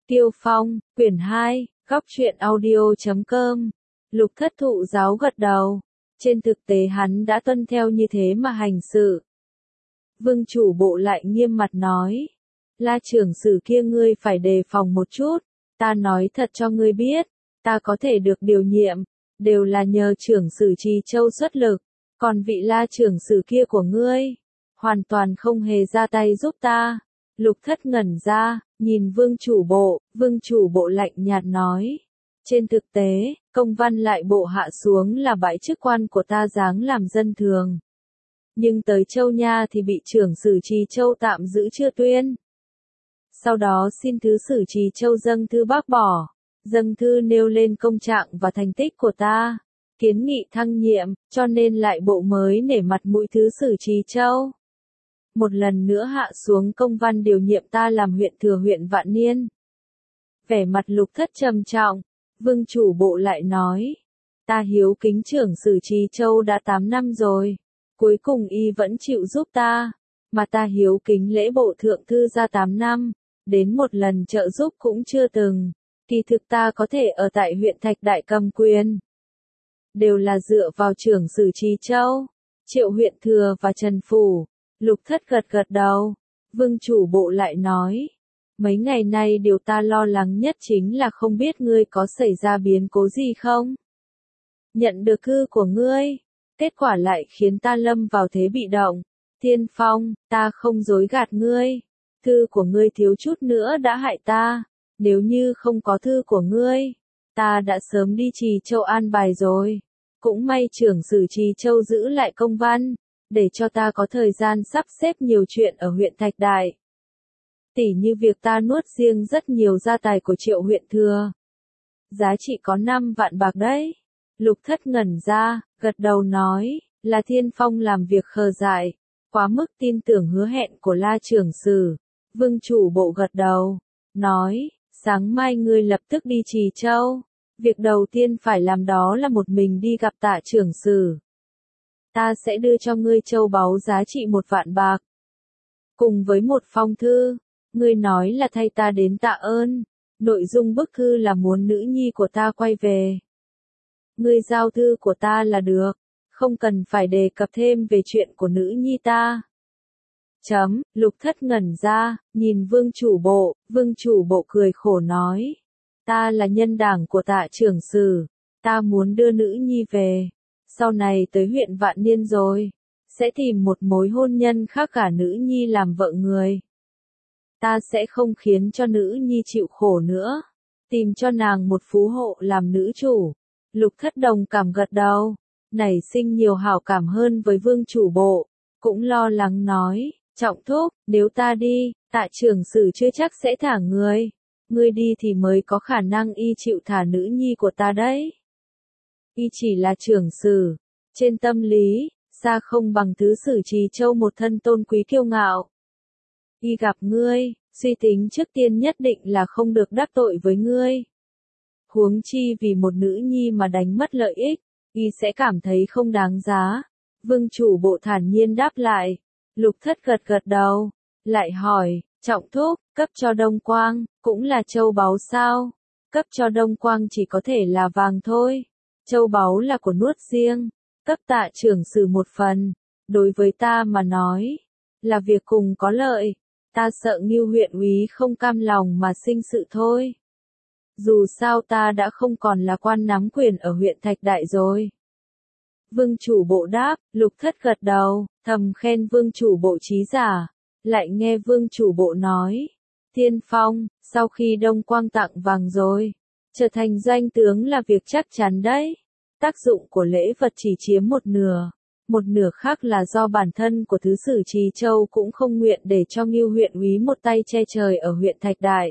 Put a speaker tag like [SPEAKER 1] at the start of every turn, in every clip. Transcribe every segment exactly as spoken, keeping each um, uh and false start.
[SPEAKER 1] Tiêu Phong, quyển hai, góc truyện audio chấm com. Lục Thất thụ giáo gật đầu. Trên thực tế hắn đã tuân theo như thế mà hành sự. Vương chủ bộ lại nghiêm mặt nói. La trưởng sử kia ngươi phải đề phòng một chút. Ta nói thật cho ngươi biết. Ta có thể được điều nhiệm. Đều là nhờ trưởng sử Trì Châu xuất lực. Còn vị la trưởng sử kia của ngươi. Hoàn toàn không hề ra tay giúp ta. Lục Thất ngẩn ra, nhìn vương chủ bộ, vương chủ bộ lạnh nhạt nói. Trên thực tế, công văn lại bộ hạ xuống là bãi chức quan của ta giáng làm dân thường. Nhưng tới Châu Nha thì bị trưởng sử Trì Châu tạm giữ chưa tuyên. Sau đó xin thứ sử Trì Châu dâng thư bác bỏ. Dâng thư nêu lên công trạng và thành tích của ta. Kiến nghị thăng nhiệm, cho nên lại bộ mới nể mặt mũi thứ sử Trì Châu. Một lần nữa hạ xuống công văn điều nhiệm ta làm huyện thừa huyện Vạn Niên. Vẻ mặt Lục Thất trầm trọng, vương chủ bộ lại nói. Ta hiếu kính trưởng sử Trì Châu đã tám năm rồi. Cuối cùng y vẫn chịu giúp ta. Mà ta hiếu kính lễ bộ thượng thư ra tám năm. Đến một lần trợ giúp cũng chưa từng. Kỳ thực ta có thể ở tại huyện Thạch Đại cầm quyền. Đều là dựa vào trưởng sử Trì Châu, Triệu huyện thừa và Trần Phủ. Lục Thất gật gật đầu. Vương chủ bộ lại nói. Mấy ngày nay điều ta lo lắng nhất chính là không biết ngươi có xảy ra biến cố gì không? Nhận được thư của ngươi. Kết quả lại khiến ta lâm vào thế bị động. Tiên Phong, ta không dối gạt ngươi. Thư của ngươi thiếu chút nữa đã hại ta. Nếu như không có thư của ngươi, ta đã sớm đi Trì Châu an bài rồi. Cũng may trưởng sử Trì Châu giữ lại công văn. Để cho ta có thời gian sắp xếp nhiều chuyện ở huyện Thạch Đại. Tỉ như việc ta nuốt riêng rất nhiều gia tài của Triệu huyện thừa. Giá trị có năm vạn bạc đấy. Lục Thất ngẩn ra, gật đầu nói, là Thiên Phong làm việc khờ dại. Quá mức tin tưởng hứa hẹn của La trưởng sử. Vương chủ bộ gật đầu, nói, sáng mai ngươi lập tức đi Trì Châu. Việc đầu tiên phải làm đó là một mình đi gặp Tạ trưởng sử. Ta sẽ đưa cho ngươi châu báu giá trị một vạn bạc. Cùng với một phong thư, ngươi nói là thay ta đến tạ ơn. Nội dung bức thư là muốn nữ nhi của ta quay về. Ngươi giao thư của ta là được, không cần phải đề cập thêm về chuyện của nữ nhi ta. Chấm, Lục Thất ngẩn ra, nhìn vương chủ bộ, vương chủ bộ cười khổ nói. Ta là nhân đảng của Tạ trưởng sử, ta muốn đưa nữ nhi về. Sau này tới huyện Vạn Niên rồi, sẽ tìm một mối hôn nhân khác cả nữ nhi làm vợ người. Ta sẽ không khiến cho nữ nhi chịu khổ nữa, tìm cho nàng một phú hộ làm nữ chủ. Lục Thất đồng cảm gật đầu, nảy sinh nhiều hảo cảm hơn với vương chủ bộ, cũng lo lắng nói, trọng thúc, nếu ta đi, Tạ trưởng sử chưa chắc sẽ thả ngươi. Ngươi đi thì mới có khả năng y chịu thả nữ nhi của ta đấy. Y chỉ là trưởng sử, trên tâm lý, xa không bằng thứ sử Trì Châu một thân tôn quý kiêu ngạo. Y gặp ngươi, suy tính trước tiên nhất định là không được đắc tội với ngươi. Huống chi vì một nữ nhi mà đánh mất lợi ích, y sẽ cảm thấy không đáng giá. Vương chủ bộ thản nhiên đáp lại. Lục Thất gật gật đầu, lại hỏi, trọng thúc, cấp cho Đông Quang, cũng là châu báu sao? Cấp cho Đông Quang chỉ có thể là vàng thôi. Châu báu là của nuốt riêng, cấp Tạ trưởng sử một phần, đối với ta mà nói, là việc cùng có lợi, ta sợ Ngưu huyện úy không cam lòng mà sinh sự thôi. Dù sao ta đã không còn là quan nắm quyền ở huyện Thạch Đại rồi. Vương chủ bộ đáp, Lục Thất gật đầu, thầm khen vương chủ bộ trí giả, lại nghe vương chủ bộ nói, Tiên Phong, sau khi Đông Quang tặng vàng rồi, trở thành doanh tướng là việc chắc chắn đấy. Tác dụng của lễ vật chỉ chiếm một nửa, một nửa khác là do bản thân của thứ sử Trì Châu cũng không nguyện để cho Ngưu huyện úy một tay che trời ở huyện Thạch Đại.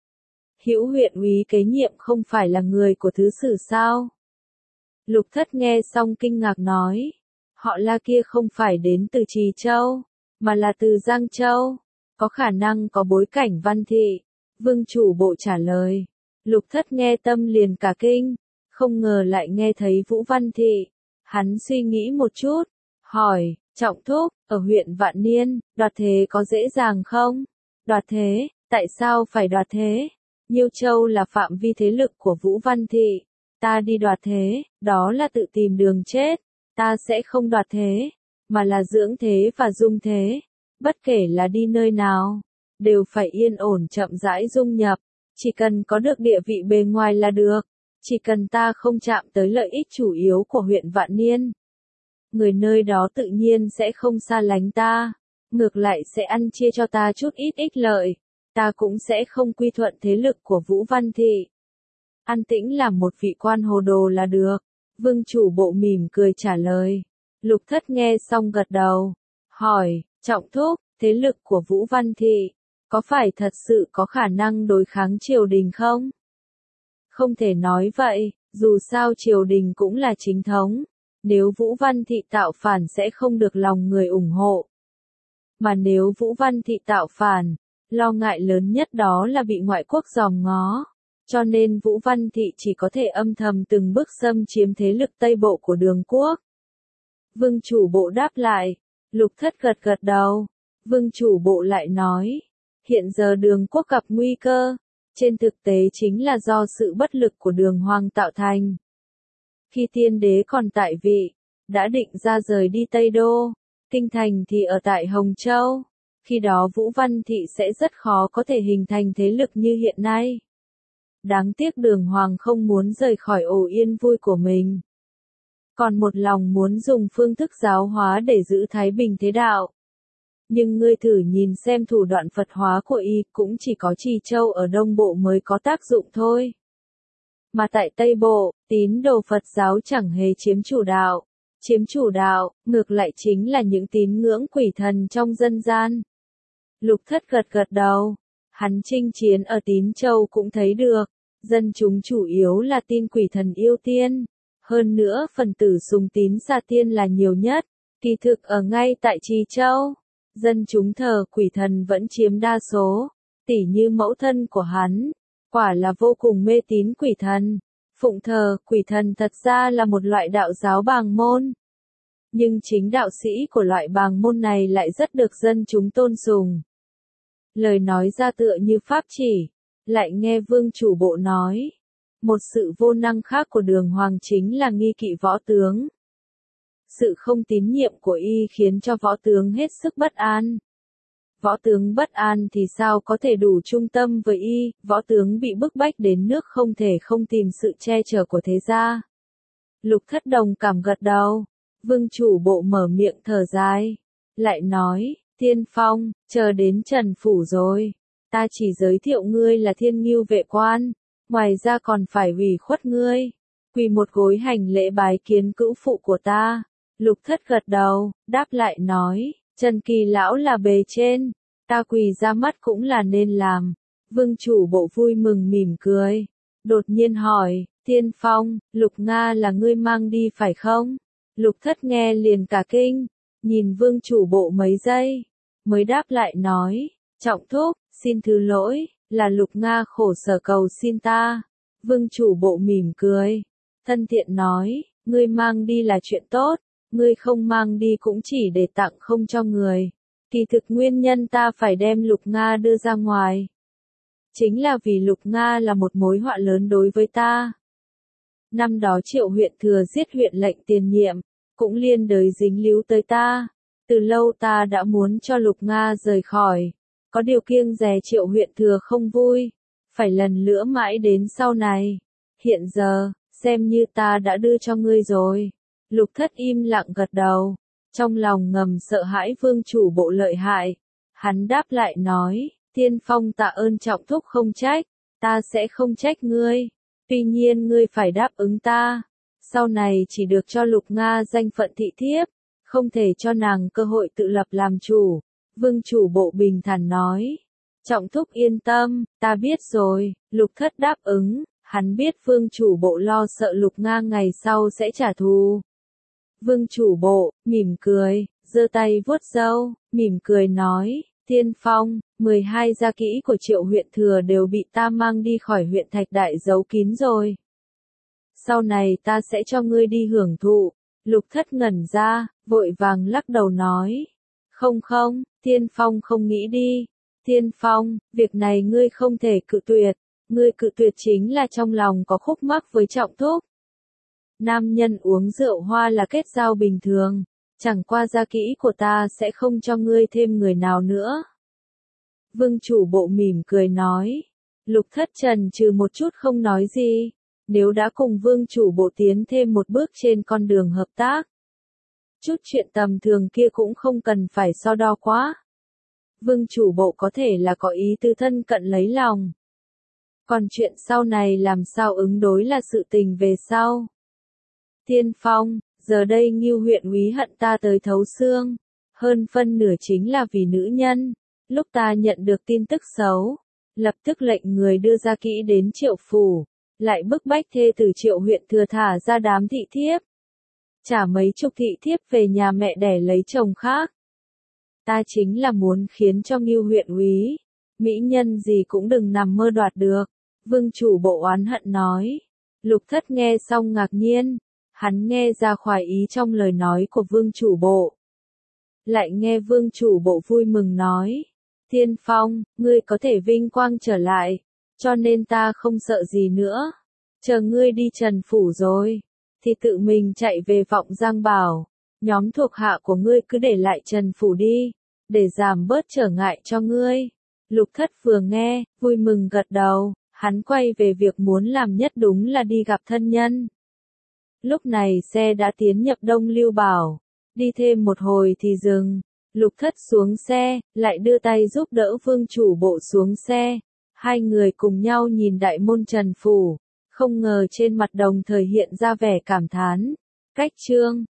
[SPEAKER 1] Hữu huyện úy kế nhiệm không phải là người của thứ sử sao? Lục Thất nghe xong kinh ngạc nói, họ La kia không phải đến từ Trì Châu, mà là từ Giang Châu, có khả năng có bối cảnh văn thị. Vương chủ bộ trả lời, Lục Thất nghe tâm liền cả kinh. Không ngờ lại nghe thấy Vũ Văn Thị. Hắn suy nghĩ một chút, hỏi, trọng thúc, ở huyện Vạn Niên, đoạt thế có dễ dàng không? Đoạt thế, tại sao phải đoạt thế? Nhiêu Châu là phạm vi thế lực của Vũ Văn Thị. Ta đi đoạt thế, đó là tự tìm đường chết. Ta sẽ không đoạt thế, mà là dưỡng thế và dung thế. Bất kể là đi nơi nào, đều phải yên ổn chậm rãi dung nhập. Chỉ cần có được địa vị bề ngoài là được. Chỉ cần ta không chạm tới lợi ích chủ yếu của huyện Vạn Niên, người nơi đó tự nhiên sẽ không xa lánh ta. Ngược lại sẽ ăn chia cho ta chút ít ích lợi. Ta cũng sẽ không quy thuận thế lực của Vũ Văn Thị. An tĩnh làm một vị quan hồ đồ là được. Vương chủ bộ mỉm cười trả lời. Lục Thất nghe xong gật đầu. Hỏi, Trọng thúc, thế lực của Vũ Văn Thị, có phải thật sự có khả năng đối kháng triều đình không? Không thể nói vậy, dù sao triều đình cũng là chính thống. Nếu Vũ Văn Thị tạo phản sẽ không được lòng người ủng hộ. Mà nếu Vũ Văn Thị tạo phản, lo ngại lớn nhất đó là bị ngoại quốc dòm ngó. Cho nên Vũ Văn Thị chỉ có thể âm thầm từng bước xâm chiếm thế lực Tây Bộ của Đường Quốc. Vương chủ bộ đáp lại. Lục Thất gật gật đầu. Vương chủ bộ lại nói. Hiện giờ Đường Quốc gặp nguy cơ. Trên thực tế chính là do sự bất lực của Đường Hoàng tạo thành. Khi tiên đế còn tại vị, đã định ra rời đi Tây Đô. Kinh thành thì ở tại Hồng Châu. Khi đó Vũ Văn Thị sẽ rất khó có thể hình thành thế lực như hiện nay. Đáng tiếc Đường Hoàng không muốn rời khỏi ổ yên vui của mình. Còn một lòng muốn dùng phương thức giáo hóa để giữ thái bình thế đạo. Nhưng ngươi thử nhìn xem thủ đoạn Phật hóa của y cũng chỉ có Trì Châu ở Đông Bộ mới có tác dụng thôi. Mà tại Tây Bộ, tín đồ Phật giáo chẳng hề chiếm chủ đạo. Chiếm chủ đạo, ngược lại chính là những tín ngưỡng quỷ thần trong dân gian. Lục Thất gật gật đầu. Hắn chinh chiến ở Tín Châu cũng thấy được. Dân chúng chủ yếu là tin quỷ thần yêu tiên. Hơn nữa phần tử sùng tín xà tiên là nhiều nhất. Kỳ thực ở ngay tại Trì Châu, dân chúng thờ quỷ thần vẫn chiếm đa số. Tỉ như mẫu thân của hắn, quả là vô cùng mê tín quỷ thần. Phụng thờ quỷ thần thật ra là một loại đạo giáo bàng môn. Nhưng chính đạo sĩ của loại bàng môn này lại rất được dân chúng tôn sùng. Lời nói ra tựa như pháp chỉ, lại nghe vương chủ bộ nói. Một sự vô năng khác của Đường Hoàng chính là nghi kỵ võ tướng. Sự không tín nhiệm của y khiến cho võ tướng hết sức bất an. Võ tướng bất an thì sao có thể đủ trung tâm với y, võ tướng bị bức bách đến nước không thể không tìm sự che chở của thế gia. Lục Thất đồng cảm gật đầu, vương chủ bộ mở miệng thở dài, lại nói, Tiên Phong, chờ đến Trần Phủ rồi, ta chỉ giới thiệu ngươi là Thiên Ngưu vệ quan, ngoài ra còn phải ủy khuất ngươi, quỳ một gối hành lễ bái kiến cữu phụ của ta. Lục Thất gật đầu, đáp lại nói, Trần Kỳ lão là bề trên, ta quỳ ra mắt cũng là nên làm. Vương chủ bộ vui mừng mỉm cười, đột nhiên hỏi, Tiên Phong, Lục Nga là ngươi mang đi phải không? Lục Thất nghe liền cả kinh, nhìn vương chủ bộ mấy giây, mới đáp lại nói, Trọng thúc, xin thứ lỗi, là Lục Nga khổ sở cầu xin ta. Vương chủ bộ mỉm cười, thân thiện nói, ngươi mang đi là chuyện tốt, ngươi không mang đi cũng chỉ để tặng không cho người. Kỳ thực nguyên nhân ta phải đem Lục Nga đưa ra ngoài, chính là vì Lục Nga là một mối họa lớn đối với ta. Năm đó Triệu huyện thừa giết huyện lệnh tiền nhiệm, cũng liên đới dính líu tới ta. Từ lâu ta đã muốn cho Lục Nga rời khỏi, có điều kiêng dè Triệu huyện thừa không vui, phải lần nữa mãi đến sau này. Hiện giờ, xem như ta đã đưa cho ngươi rồi. Lục Thất im lặng gật đầu, trong lòng ngầm sợ hãi vương chủ bộ lợi hại. Hắn đáp lại nói, Tiên Phong tạ ơn Trọng thúc không trách, ta sẽ không trách ngươi. Tuy nhiên ngươi phải đáp ứng ta, sau này chỉ được cho Lục Nga danh phận thị thiếp, không thể cho nàng cơ hội tự lập làm chủ. Vương chủ bộ bình thản nói, Trọng thúc yên tâm, ta biết rồi. Lục Thất đáp ứng, hắn biết vương chủ bộ lo sợ Lục Nga ngày sau sẽ trả thù. Vương chủ bộ, mỉm cười, giơ tay vuốt râu, mỉm cười nói, Tiên Phong, mười hai gia kỹ của Triệu huyện thừa đều bị ta mang đi khỏi huyện Thạch Đại giấu kín rồi. Sau này ta sẽ cho ngươi đi hưởng thụ. Lục Thất ngẩn ra, vội vàng lắc đầu nói, không không, Tiên Phong không nghĩ đi. Tiên Phong, việc này ngươi không thể cự tuyệt. Ngươi cự tuyệt chính là trong lòng có khúc mắc với Trọng Thúc. Nam nhân uống rượu hoa là kết giao bình thường, chẳng qua gia kỹ của ta sẽ không cho ngươi thêm người nào nữa. Vương chủ bộ mỉm cười nói. Lục Thất Trần trừ một chút không nói gì, nếu đã cùng vương chủ bộ tiến thêm một bước trên con đường hợp tác. Chút chuyện tầm thường kia cũng không cần phải so đo quá. Vương chủ bộ có thể là có ý tư thân cận lấy lòng. Còn chuyện sau này làm sao ứng đối là sự tình về sau. Tiên Phong, giờ đây Ngưu huyện úy hận ta tới thấu xương, hơn phân nửa chính là vì nữ nhân. Lúc ta nhận được tin tức xấu, lập tức lệnh người đưa ra kỹ đến Triệu phủ, lại bức bách thê tử Triệu huyện thừa thả ra đám thị thiếp. Trả mấy chục thị thiếp về nhà mẹ đẻ lấy chồng khác. Ta chính là muốn khiến cho Ngưu huyện úy, mỹ nhân gì cũng đừng nằm mơ đoạt được. Vương chủ bộ oán hận nói. Lục Thất nghe xong ngạc nhiên, hắn nghe ra khoái ý trong lời nói của vương chủ bộ. Lại nghe vương chủ bộ vui mừng nói. Tiên Phong, ngươi có thể vinh quang trở lại, cho nên ta không sợ gì nữa. Chờ ngươi đi Trần phủ rồi, thì tự mình chạy về Vọng Giang bảo, nhóm thuộc hạ của ngươi cứ để lại Trần phủ đi, để giảm bớt trở ngại cho ngươi. Lục Thất vừa nghe, vui mừng gật đầu, hắn quay về việc muốn làm nhất đúng là đi gặp thân nhân. Lúc này xe đã tiến nhập Đông Lưu Bảo, đi thêm một hồi thì dừng. Lục Thất xuống xe, lại đưa tay giúp đỡ vương chủ bộ xuống xe. Hai người cùng nhau nhìn đại môn Trần phủ, không ngờ trên mặt đồng thời hiện ra vẻ cảm thán. Cách trương,